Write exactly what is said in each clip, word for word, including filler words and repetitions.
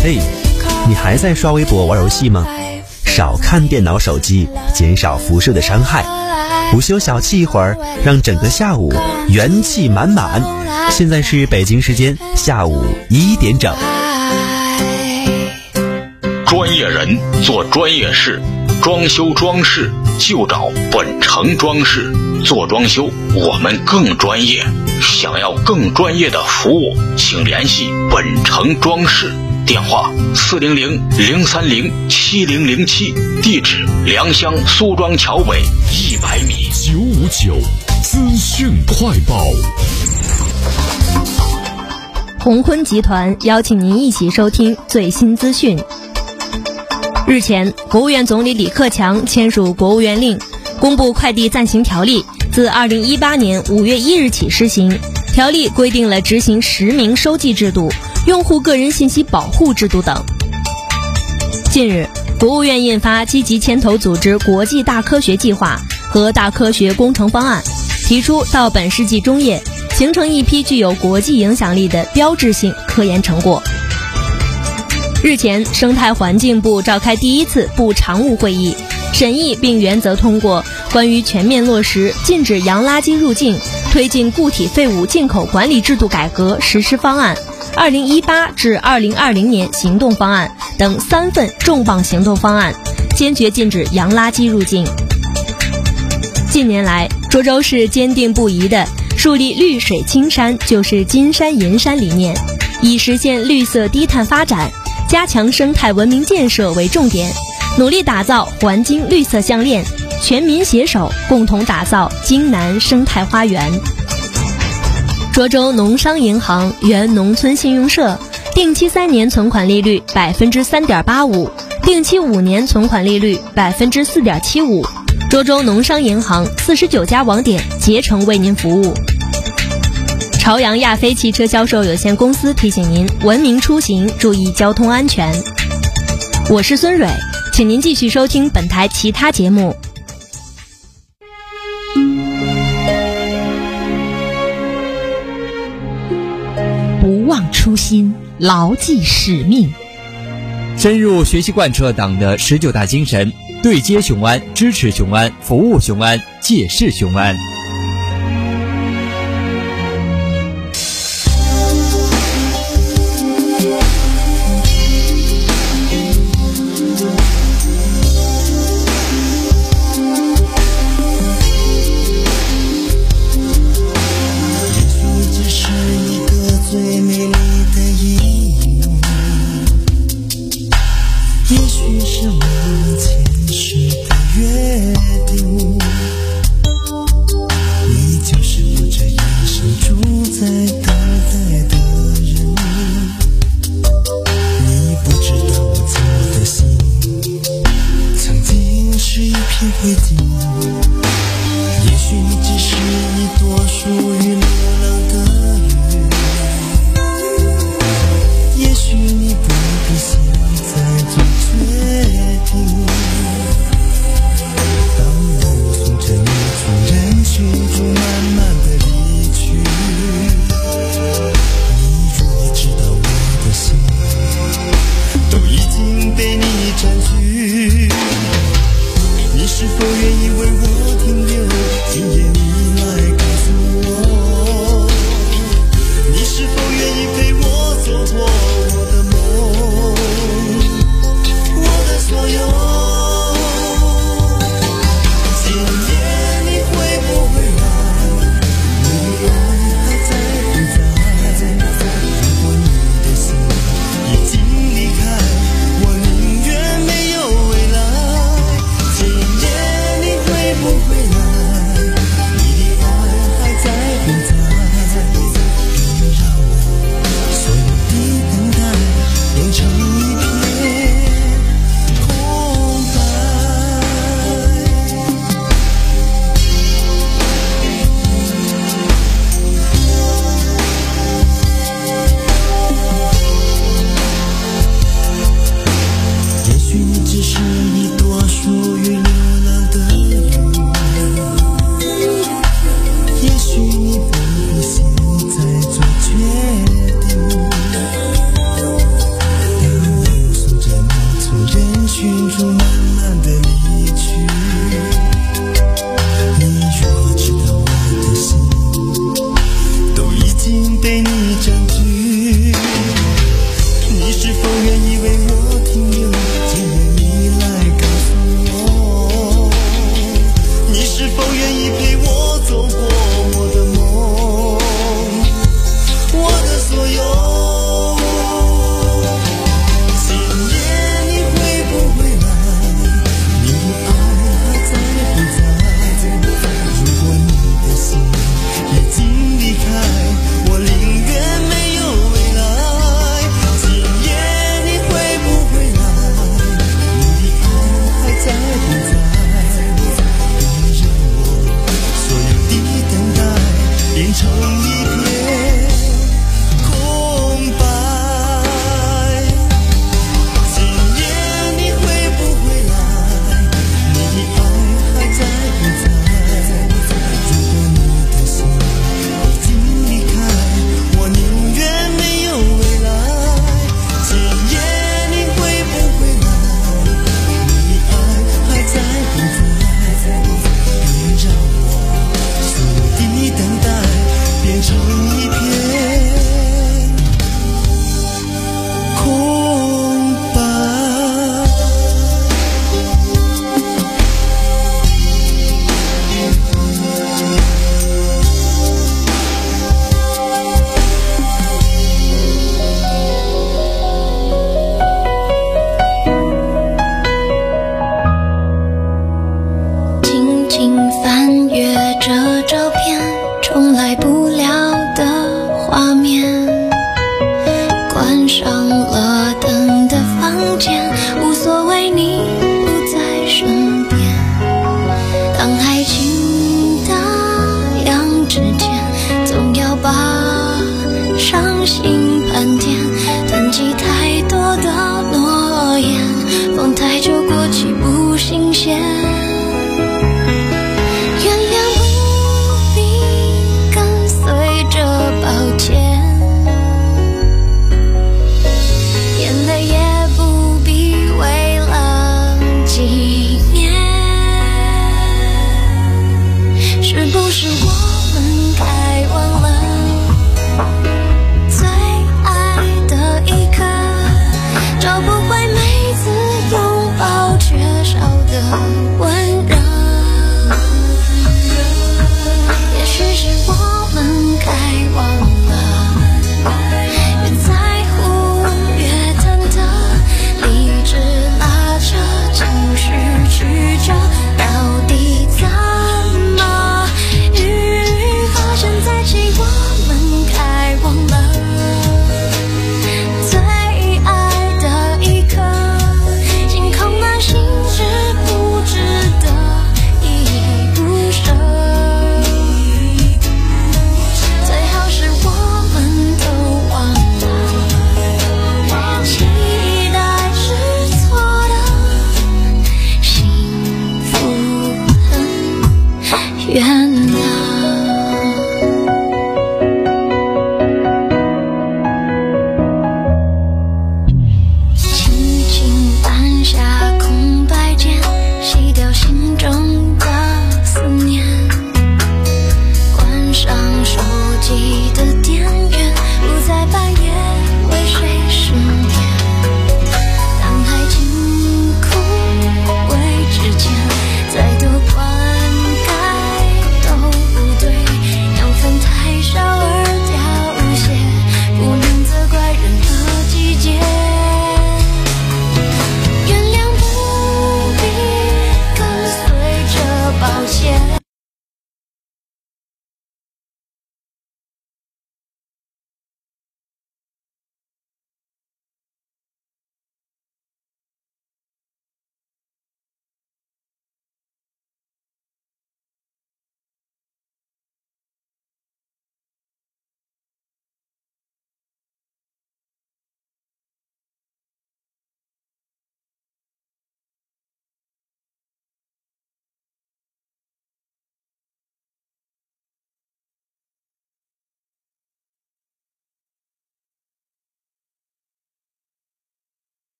嘿，你还在刷微博玩游戏吗？少看电脑手机，减少辐射的伤害。午休小憩一会儿，让整个下午元气满满。现在是北京时间下午一点整。 专业人做专业事，装修装饰就找本城装饰。做装修我们更专业，想要更专业的服务，请联系本城装饰，电话四零零零三零七零零七，地址良乡苏庄桥尾一百米。 九五九资讯快报。 鸿坤集团邀请您一起收听最新资讯。日前，国务院总理李克强签署国务院令，公布快递暂行条例，自二零一八年五月一日起施行。条例规定了执行实名收寄制度、用户个人信息保护制度等。近日，国务院印发积极牵头组织国际大科学计划和大科学工程方案，提出到本世纪中叶形成一批具有国际影响力的标志性科研成果。日前，生态环境部召开第一次部常务会议，审议并原则通过关于全面落实禁止洋垃圾入境、推进固体废物进口管理制度改革实施方案二零一八至二零二零年行动方案等三份重磅行动方案，坚决禁止洋垃圾入境。近年来，涿州市坚定不移地树立绿水青山就是金山银山理念，以实现绿色低碳发展、加强生态文明建设为重点，努力打造环京绿色项链，全民携手共同打造京南生态花园。涿州农商银行原农村信用社定期三年存款利率百分之三点八五，定期五年存款利率百分之四点七五。涿州农商银行四十九家网点竭诚为您服务。朝阳亚飞汽车销售有限公司提醒您文明出行，注意交通安全。我是孙蕊，请您继续收听本台其他节目。 不忘初心，牢记使命， 深入学习贯彻党的十九大精神，对接雄安，支持雄安，服务雄安，借势雄安。 你是否愿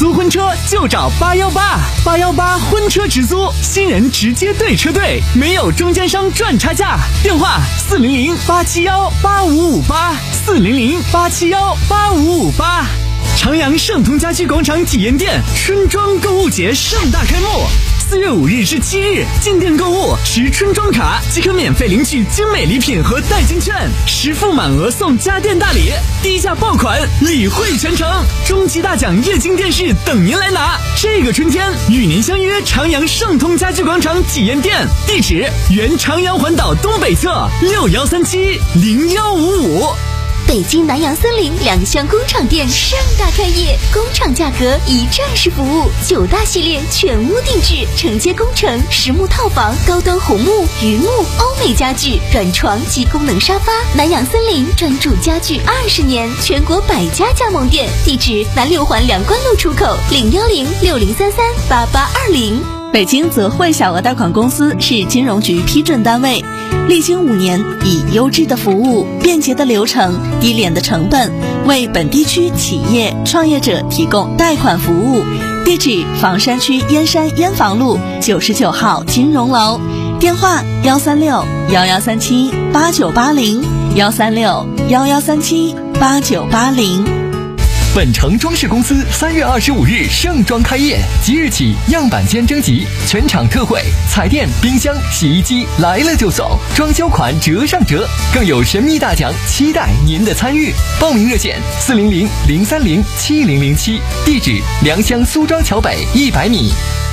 租婚车就找八幺八，八幺八婚车直租，新人直接对车队，没有中间商赚差价。电话四零零八七幺八五五八，四零零八七幺八五五八。长阳盛通家居广场体验店春装购物节盛大开幕。四月五日至七日，进店购物持春装卡即可免费领取精美礼品和代金券，实付满额送家电大礼，低价爆款，礼惠全程，终极大奖液晶电视等您来拿。这个春天与您相约长阳盛通家居广场体验店，地址原长阳环岛东北侧六幺三七零幺五五。 北京南洋森林两厢工厂店盛大开业，工厂价格一站式服务，九大系列全屋定制，承接工程、实木套房、高端红木、榆木、欧美家具、软床及功能沙发。南洋森林专注家具二十年，全国百家加盟店，地址南六环两关路出口零幺零六零三三八八二零。 北京泽汇小额贷款公司是金融局批准单位，历经五年，以优质的服务、便捷的流程、低廉的成本，为本地区企业创业者提供贷款服务。地址：房山区燕山燕房路九十九号金融楼，电话：幺三六幺幺三七八九八零，幺三六幺幺三七八九八零。 本城装饰公司三月二十五日盛装开业，即日起样板间征集，全场特惠，彩电、冰箱、洗衣机来了就送，装修款折上折，更有神秘大奖，期待您的参与。报名热线：四零零零三零七零零七，地址：良乡苏庄桥北一百米。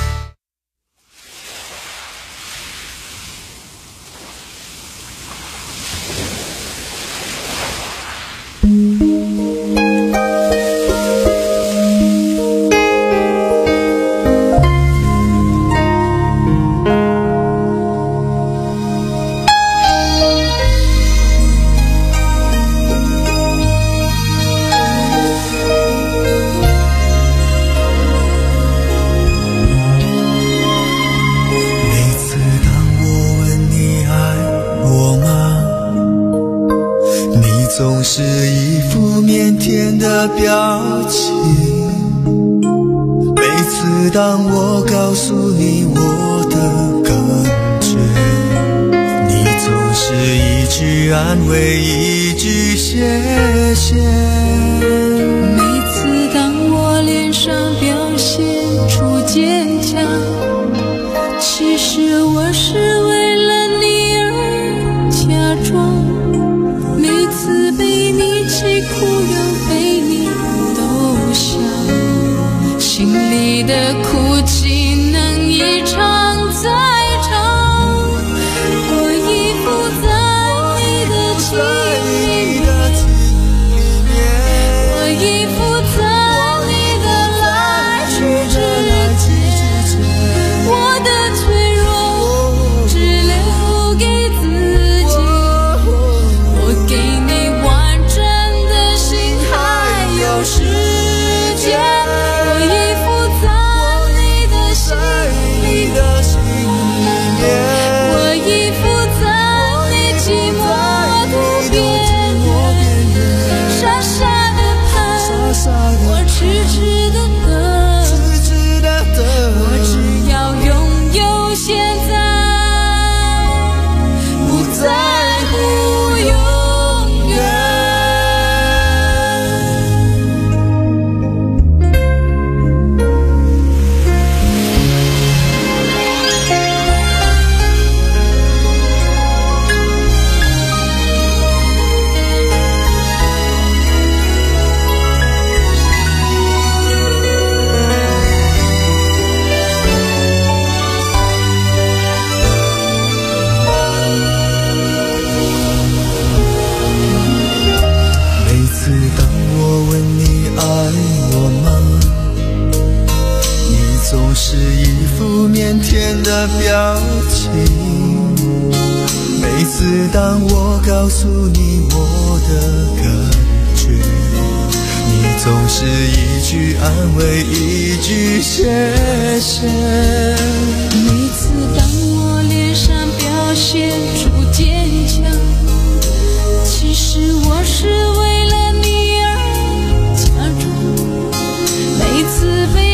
总是一副腼腆的表情，每次当我告诉你我的感觉，你总是一句安慰，一句谢谢。 每次当我脸上表现出坚强，其实我是为了你而假装。每次被你气哭又被你逗笑，心里的哭泣能一场再长。我依附在你的情里面，我依附在你的来去之间，我的脆弱只留给自己，我给你完整的心还有时间，我依附在你的心里面，我依附在你寂寞的边缘，傻傻的盼，我痴痴的等，我只要拥有现在，不在乎永远。 每次当我问你爱我吗，你总是一副腼腆的表情，每次当我告诉你我的感觉，你总是一句安慰，一句谢谢。 每次当我脸上表现出坚强，其实我是为了你而假装。每次被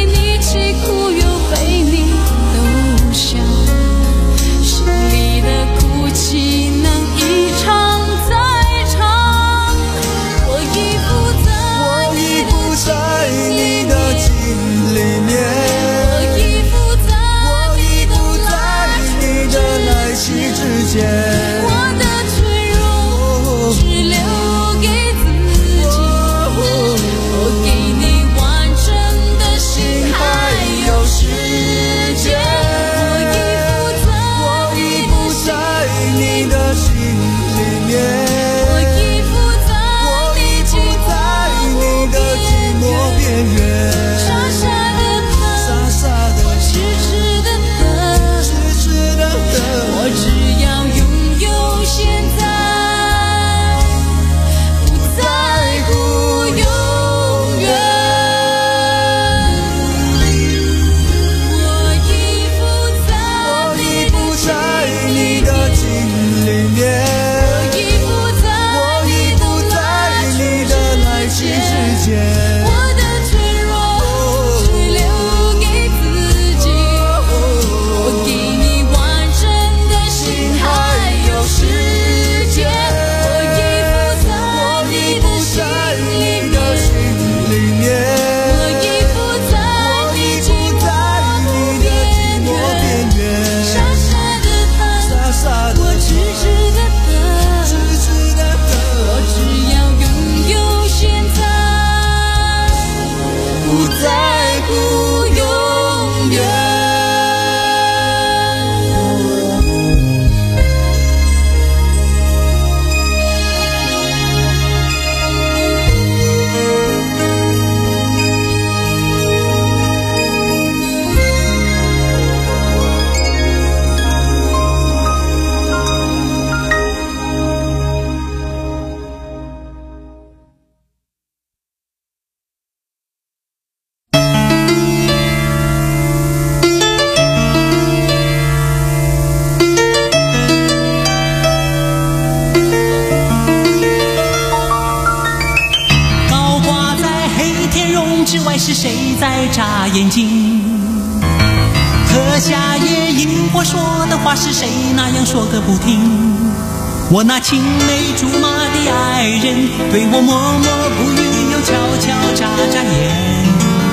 眨眼睛。可夏夜萤火说的话是谁那样说个不停？我那青梅竹马的爱人对我默默不语，又悄悄眨眨眼。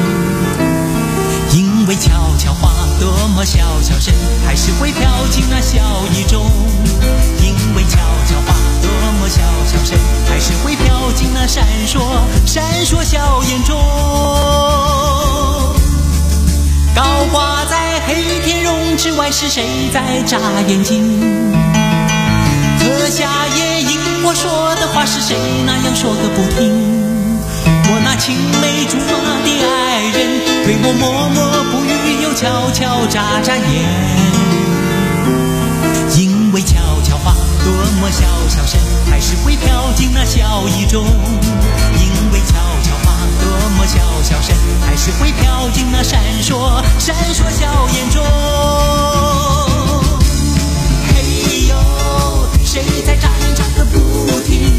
因为悄悄话多么小小声，还是会飘进那笑意中。因为悄悄话多么小小声，还是会飘进那闪烁闪烁笑颜中。高挂在黑天绒之外，是谁在眨眼睛？可夏夜萤火说的话是谁那样说个不停？我那青梅竹马的爱人对我默默不语，又悄悄眨眨眼。因为悄悄话多么小小声，还是会飘进那笑意中。因为悄悄话多么小小声，还是会飘进那闪烁闪烁笑颜中。嘿呦，谁在眨眼眨个不停？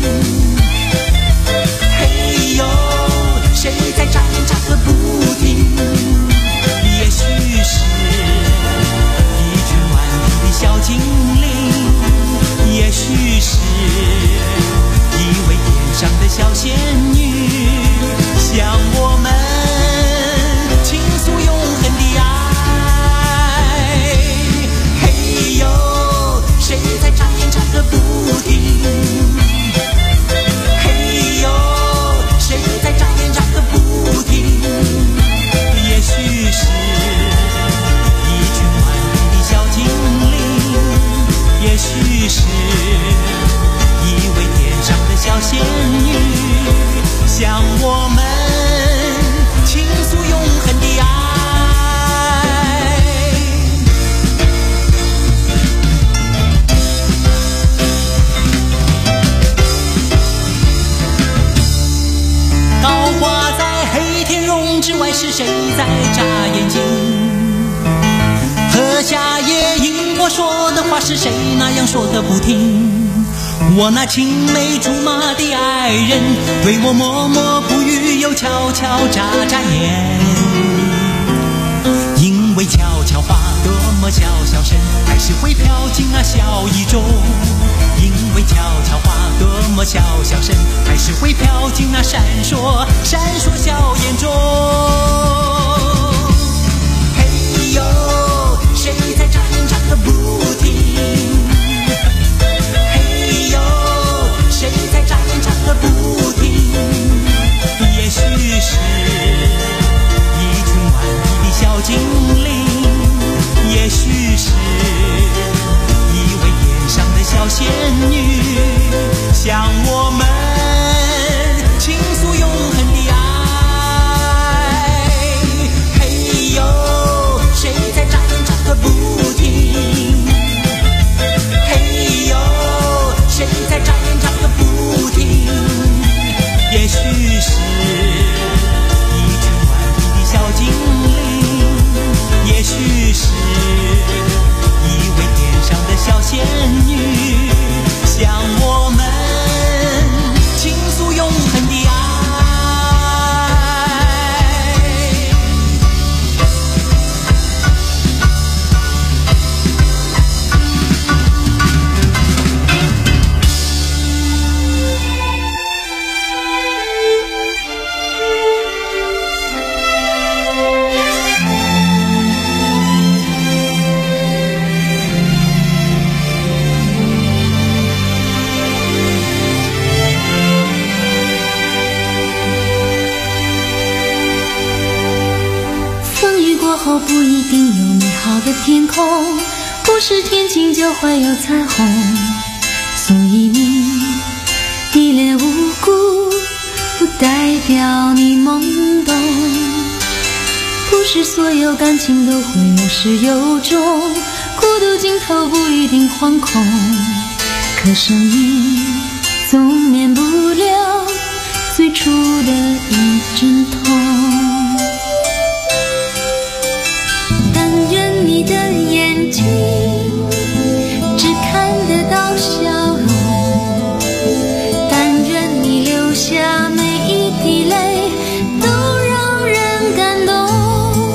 嘿呦，谁在眨眼眨个不停？也许是一群顽皮的小精灵，也许是一位天上的小仙女，向我们倾诉永恒的爱。嘿呦，谁在眨眼眨个不停？嘿呦，谁在眨眼眨个不停？也许是一群顽皮的小精灵，也许是一位天上的小仙女，向我们倾诉永恒的爱。高挂在黑天绒之外，是谁在眨眼睛？和夏夜萤火说的话是谁那样说个不停？我那青梅竹马的爱人对我默默不语，又悄悄眨眨眼。因为悄悄话多么小小声，还是会飘进那笑意中。因为悄悄话多么小小声，还是会飘进那闪烁闪烁笑颜中。嘿呦，谁在眨眼眨个不停？嘿呦，谁在眨眼眨个不停？也许是一群顽皮的小精灵，也许是一位天上的小仙女，向我们倾诉永恒的爱。嘿呦，谁在眨眼眨个不停？嘿呦，谁在眨眼眨个不停？也许是一群顽皮的小精灵，也许是一位天上的小仙女，向我们倾诉永恒的爱。 后不一定有美好的天空，不是天晴就会有彩虹。所以你一脸无辜，不代表你懵懂。不是所有感情都会有始有终，孤独尽头不一定惶恐。可生命总免不了最初的一阵痛。你的眼睛只看得到笑容，但愿你流下每一滴泪都让人感动。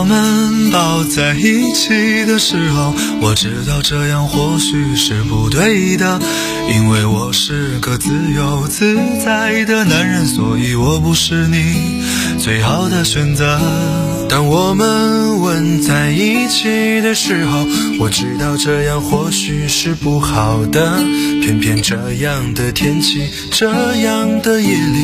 们抱在一起的时候，我知道这样或许是不对的，因为我是个自由自在的男人，所以我不是你最好的选择。当我们吻在一起的时候，我知道这样或许是不好的，偏偏这样的天气，这样的夜里，